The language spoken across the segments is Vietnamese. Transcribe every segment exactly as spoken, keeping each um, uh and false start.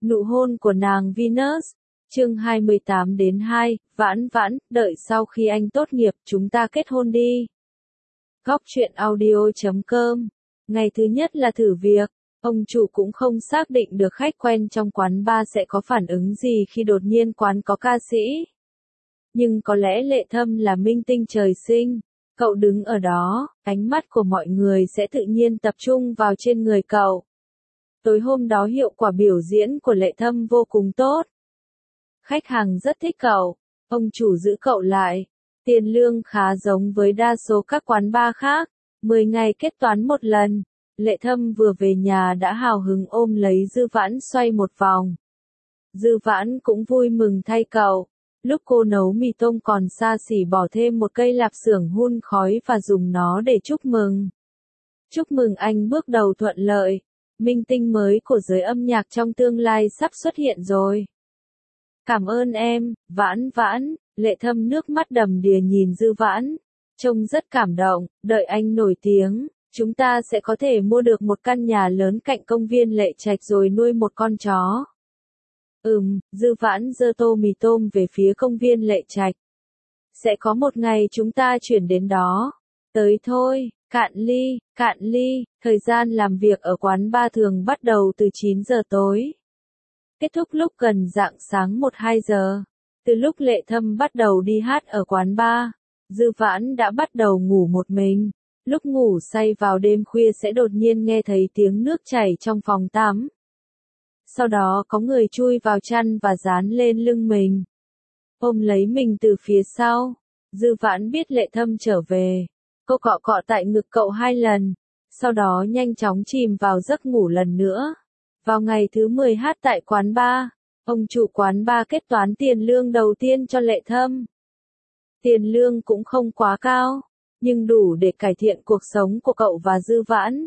Nụ hôn của nàng Venus. Chương hai mươi tám đến hai, Vãn Vãn, đợi sau khi anh tốt nghiệp, chúng ta kết hôn đi. Góc truyện audio chấm com. Ngày thứ nhất là thử việc, ông chủ cũng không xác định được khách quen trong quán bar sẽ có phản ứng gì khi đột nhiên quán có ca sĩ. Nhưng có lẽ Lệ Thâm là minh tinh trời sinh, cậu đứng ở đó, ánh mắt của mọi người sẽ tự nhiên tập trung vào trên người cậu. Tối hôm đó hiệu quả biểu diễn của Lệ Thâm vô cùng tốt. Khách hàng rất thích cậu, ông chủ giữ cậu lại. Tiền lương khá giống với đa số các quán bar khác, mười ngày kết toán một lần. Lệ Thâm vừa về nhà đã hào hứng ôm lấy Dư Vãn xoay một vòng. Dư Vãn cũng vui mừng thay cậu. Lúc cô nấu mì tôm còn xa xỉ bỏ thêm một cây lạp xưởng hun khói và dùng nó để chúc mừng. Chúc mừng anh bước đầu thuận lợi. Minh tinh mới của giới âm nhạc trong tương lai sắp xuất hiện rồi. Cảm ơn em, Vãn Vãn. Lệ Thâm nước mắt đầm đìa nhìn Dư Vãn. Trông rất cảm động, đợi anh nổi tiếng, chúng ta sẽ có thể mua được một căn nhà lớn cạnh công viên Lệ Trạch rồi nuôi một con chó. Ừm, Dư Vãn giơ tô mì tôm về phía công viên Lệ Trạch. Sẽ có một ngày chúng ta chuyển đến đó. Tới thôi, cạn ly, cạn ly. Thời gian làm việc ở quán bar thường bắt đầu từ chín giờ tối. Kết thúc lúc gần rạng sáng một hai giờ. Từ lúc Lệ Thâm bắt đầu đi hát ở quán bar, Dư Vãn đã bắt đầu ngủ một mình. Lúc ngủ say vào đêm khuya sẽ đột nhiên nghe thấy tiếng nước chảy trong phòng tắm. Sau đó có người chui vào chăn và dán lên lưng mình. Ôm lấy mình từ phía sau. Dư Vãn biết Lệ Thâm trở về. Cô cọ cọ tại ngực cậu hai lần. Sau đó nhanh chóng chìm vào giấc ngủ lần nữa. Vào ngày thứ mười hát tại quán bar, ông chủ quán bar kết toán tiền lương đầu tiên cho Lệ Thâm. Tiền lương cũng không quá cao, nhưng đủ để cải thiện cuộc sống của cậu và Dư Vãn.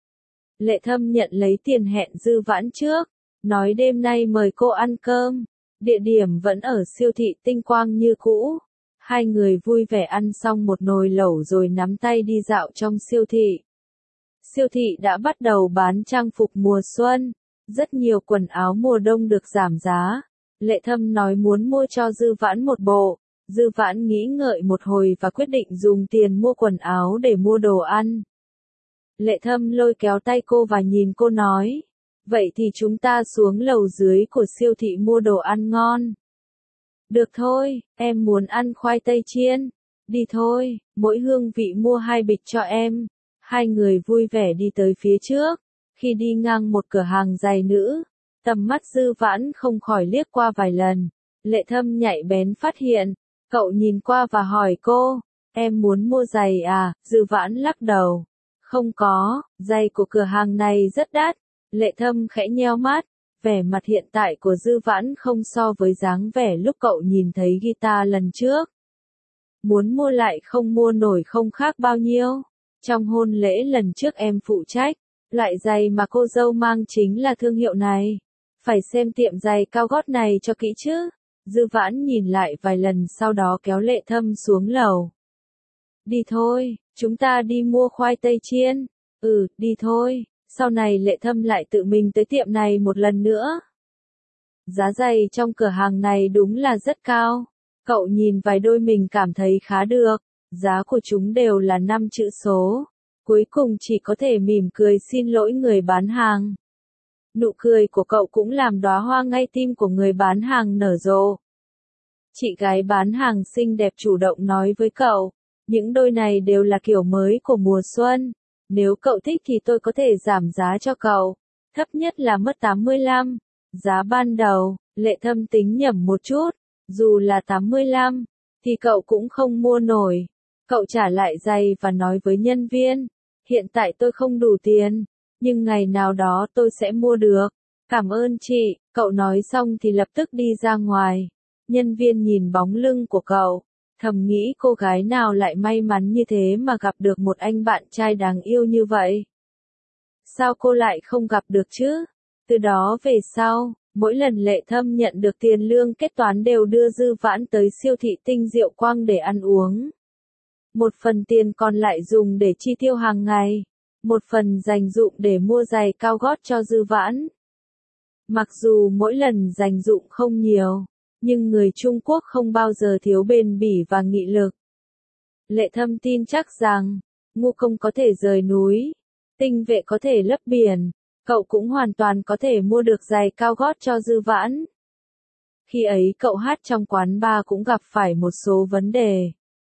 Lệ Thâm nhận lấy tiền hẹn Dư Vãn trước, nói đêm nay mời cô ăn cơm. Địa điểm vẫn ở siêu thị Tinh Quang như cũ. Hai người vui vẻ ăn xong một nồi lẩu rồi nắm tay đi dạo trong siêu thị. Siêu thị đã bắt đầu bán trang phục mùa xuân. Rất nhiều quần áo mùa đông được giảm giá. Lệ Thâm nói muốn mua cho Dư Vãn một bộ. Dư Vãn nghĩ ngợi một hồi và quyết định dùng tiền mua quần áo để mua đồ ăn. Lệ Thâm lôi kéo tay cô và nhìn cô nói. Vậy thì chúng ta xuống lầu dưới của siêu thị mua đồ ăn ngon. Được thôi, em muốn ăn khoai tây chiên. Đi thôi, mỗi hương vị mua hai bịch cho em. Hai người vui vẻ đi tới phía trước. Khi đi ngang một cửa hàng giày nữ, tầm mắt Dư Vãn không khỏi liếc qua vài lần. Lệ Thâm nhạy bén phát hiện. Cậu nhìn qua và hỏi cô, em muốn mua giày à? Dư Vãn lắc đầu. Không có, giày của cửa hàng này rất đắt. Lệ Thâm khẽ nheo mắt. Vẻ mặt hiện tại của Dư Vãn không so với dáng vẻ lúc cậu nhìn thấy guitar lần trước. Muốn mua lại không mua nổi không khác bao nhiêu. Trong hôn lễ lần trước em phụ trách, loại giày mà cô dâu mang chính là thương hiệu này. Phải xem tiệm giày cao gót này cho kỹ chứ. Dư Vãn nhìn lại vài lần sau đó kéo Lệ Thâm xuống lầu. Đi thôi, chúng ta đi mua khoai tây chiên. Ừ, đi thôi. Sau này Lệ Thâm lại tự mình tới tiệm này một lần nữa. Giá giày trong cửa hàng này đúng là rất cao. Cậu nhìn vài đôi mình cảm thấy khá được. Giá của chúng đều là năm chữ số. Cuối cùng chỉ có thể mỉm cười xin lỗi người bán hàng. Nụ cười của cậu cũng làm đóa hoa ngay tim của người bán hàng nở rộ. Chị gái bán hàng xinh đẹp chủ động nói với cậu. Những đôi này đều là kiểu mới của mùa xuân. Nếu cậu thích thì tôi có thể giảm giá cho cậu. Thấp nhất là mất tám mươi lăm. Giá ban đầu, Lệ Thâm tính nhẩm một chút. Dù là tám mươi lăm, thì cậu cũng không mua nổi. Cậu trả lại giày và nói với nhân viên. Hiện tại tôi không đủ tiền. Nhưng ngày nào đó tôi sẽ mua được. Cảm ơn chị. Cậu nói xong thì lập tức đi ra ngoài. Nhân viên nhìn bóng lưng của cậu. Thầm nghĩ cô gái nào lại may mắn như thế mà gặp được một anh bạn trai đáng yêu như vậy. Sao cô lại không gặp được chứ? Từ đó về sau, mỗi lần Lệ Thâm nhận được tiền lương kết toán đều đưa Dư Vãn tới siêu thị Tinh Diệu Quang để ăn uống. Một phần tiền còn lại dùng để chi tiêu hàng ngày. Một phần dành dụm để mua giày cao gót cho Dư Vãn. Mặc dù mỗi lần dành dụng không nhiều, nhưng người Trung Quốc không bao giờ thiếu bền bỉ và nghị lực. Lệ Thâm tin chắc rằng, ngu công có thể rời núi, tinh vệ có thể lấp biển, cậu cũng hoàn toàn có thể mua được giày cao gót cho Dư Vãn. Khi ấy cậu hát trong quán bar cũng gặp phải một số vấn đề.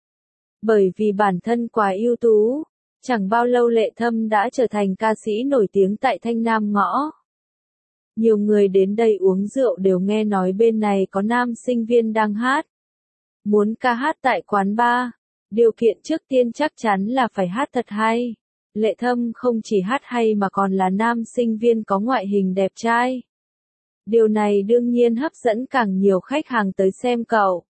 Bởi vì bản thân quá ưu tú, chẳng bao lâu Lệ Thâm đã trở thành ca sĩ nổi tiếng tại Thanh Nam ngõ. Nhiều người đến đây uống rượu đều nghe nói bên này có nam sinh viên đang hát. Muốn ca hát tại quán bar, điều kiện trước tiên chắc chắn là phải hát thật hay. Lệ Thâm không chỉ hát hay mà còn là nam sinh viên có ngoại hình đẹp trai. Điều này đương nhiên hấp dẫn càng nhiều khách hàng tới xem cậu.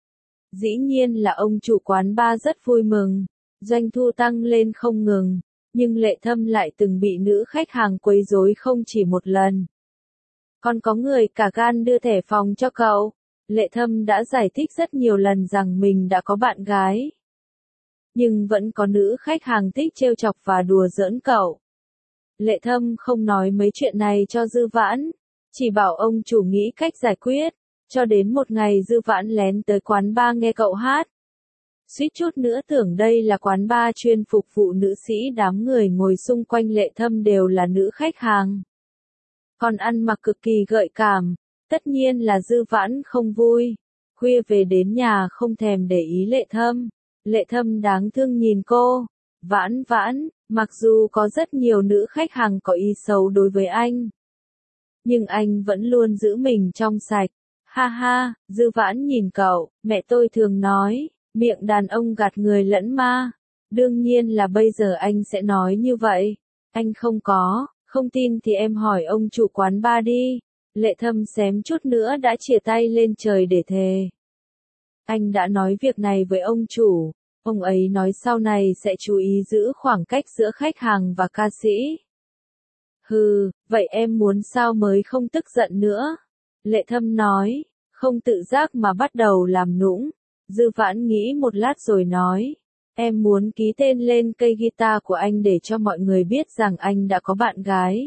Dĩ nhiên là ông chủ quán bar rất vui mừng, doanh thu tăng lên không ngừng, nhưng Lệ Thâm lại từng bị nữ khách hàng quấy rối không chỉ một lần. Còn có người cả gan đưa thẻ phòng cho cậu. Lệ Thâm đã giải thích rất nhiều lần rằng mình đã có bạn gái. Nhưng vẫn có nữ khách hàng thích trêu chọc và đùa giỡn cậu. Lệ Thâm không nói mấy chuyện này cho Dư Vãn, chỉ bảo ông chủ nghĩ cách giải quyết, cho đến một ngày Dư Vãn lén tới quán bar nghe cậu hát. Suýt chút nữa tưởng đây là quán bar chuyên phục vụ nữ sĩ, đám người ngồi xung quanh Lệ Thâm đều là nữ khách hàng. Còn ăn mặc cực kỳ gợi cảm, tất nhiên là Dư Vãn không vui. Khuya về đến nhà không thèm để ý Lệ Thâm. Lệ Thâm đáng thương nhìn cô. Vãn Vãn, mặc dù có rất nhiều nữ khách hàng có ý xấu đối với anh, nhưng anh vẫn luôn giữ mình trong sạch. Ha ha, Dư Vãn nhìn cậu, mẹ tôi thường nói, miệng đàn ông gạt người lẫn ma. Đương nhiên là bây giờ anh sẽ nói như vậy. Anh không có, không tin thì em hỏi ông chủ quán bar đi. Lệ Thâm xém chút nữa đã chìa tay lên trời để thề. Anh đã nói việc này với ông chủ, ông ấy nói sau này sẽ chú ý giữ khoảng cách giữa khách hàng và ca sĩ. Hừ, vậy em muốn sao mới không tức giận nữa? Lệ Thâm nói, không tự giác mà bắt đầu làm nũng. Dư Vãn nghĩ một lát rồi nói, em muốn ký tên lên cây guitar của anh để cho mọi người biết rằng anh đã có bạn gái.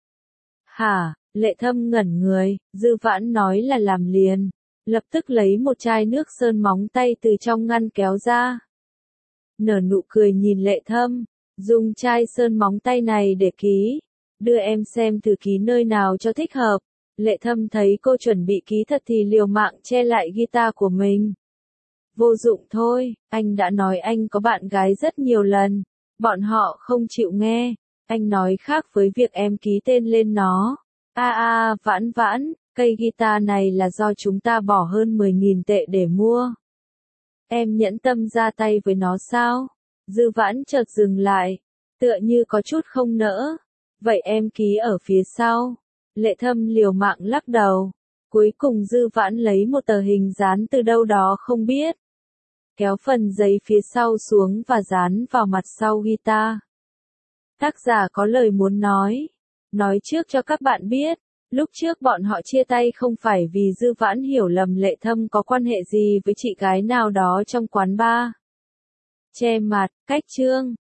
Hả? Lệ Thâm ngẩn người, Dư Vãn nói là làm liền, lập tức lấy một chai nước sơn móng tay từ trong ngăn kéo ra. Nở nụ cười nhìn Lệ Thâm, dùng chai sơn móng tay này để ký, đưa em xem thử ký nơi nào cho thích hợp. Lệ Thâm thấy cô chuẩn bị ký thật thì liều mạng che lại guitar của mình. Vô dụng thôi, anh đã nói anh có bạn gái rất nhiều lần, bọn họ không chịu nghe, anh nói khác với việc em ký tên lên nó. A a, Vãn Vãn, cây guitar này là do chúng ta bỏ hơn mười nghìn tệ để mua. Em nhẫn tâm ra tay với nó sao? Dư Vãn chợt dừng lại, tựa như có chút không nỡ. Vậy em ký ở phía sau. Lệ Thâm liều mạng lắc đầu. Cuối cùng Dư Vãn lấy một tờ hình dán từ đâu đó không biết, kéo phần giấy phía sau xuống và dán vào mặt sau guitar. Tác giả có lời muốn nói. Nói trước cho các bạn biết, lúc trước bọn họ chia tay không phải vì Dư Vãn hiểu lầm Lệ Thâm có quan hệ gì với chị gái nào đó trong quán bar. Che mặt, cách chương.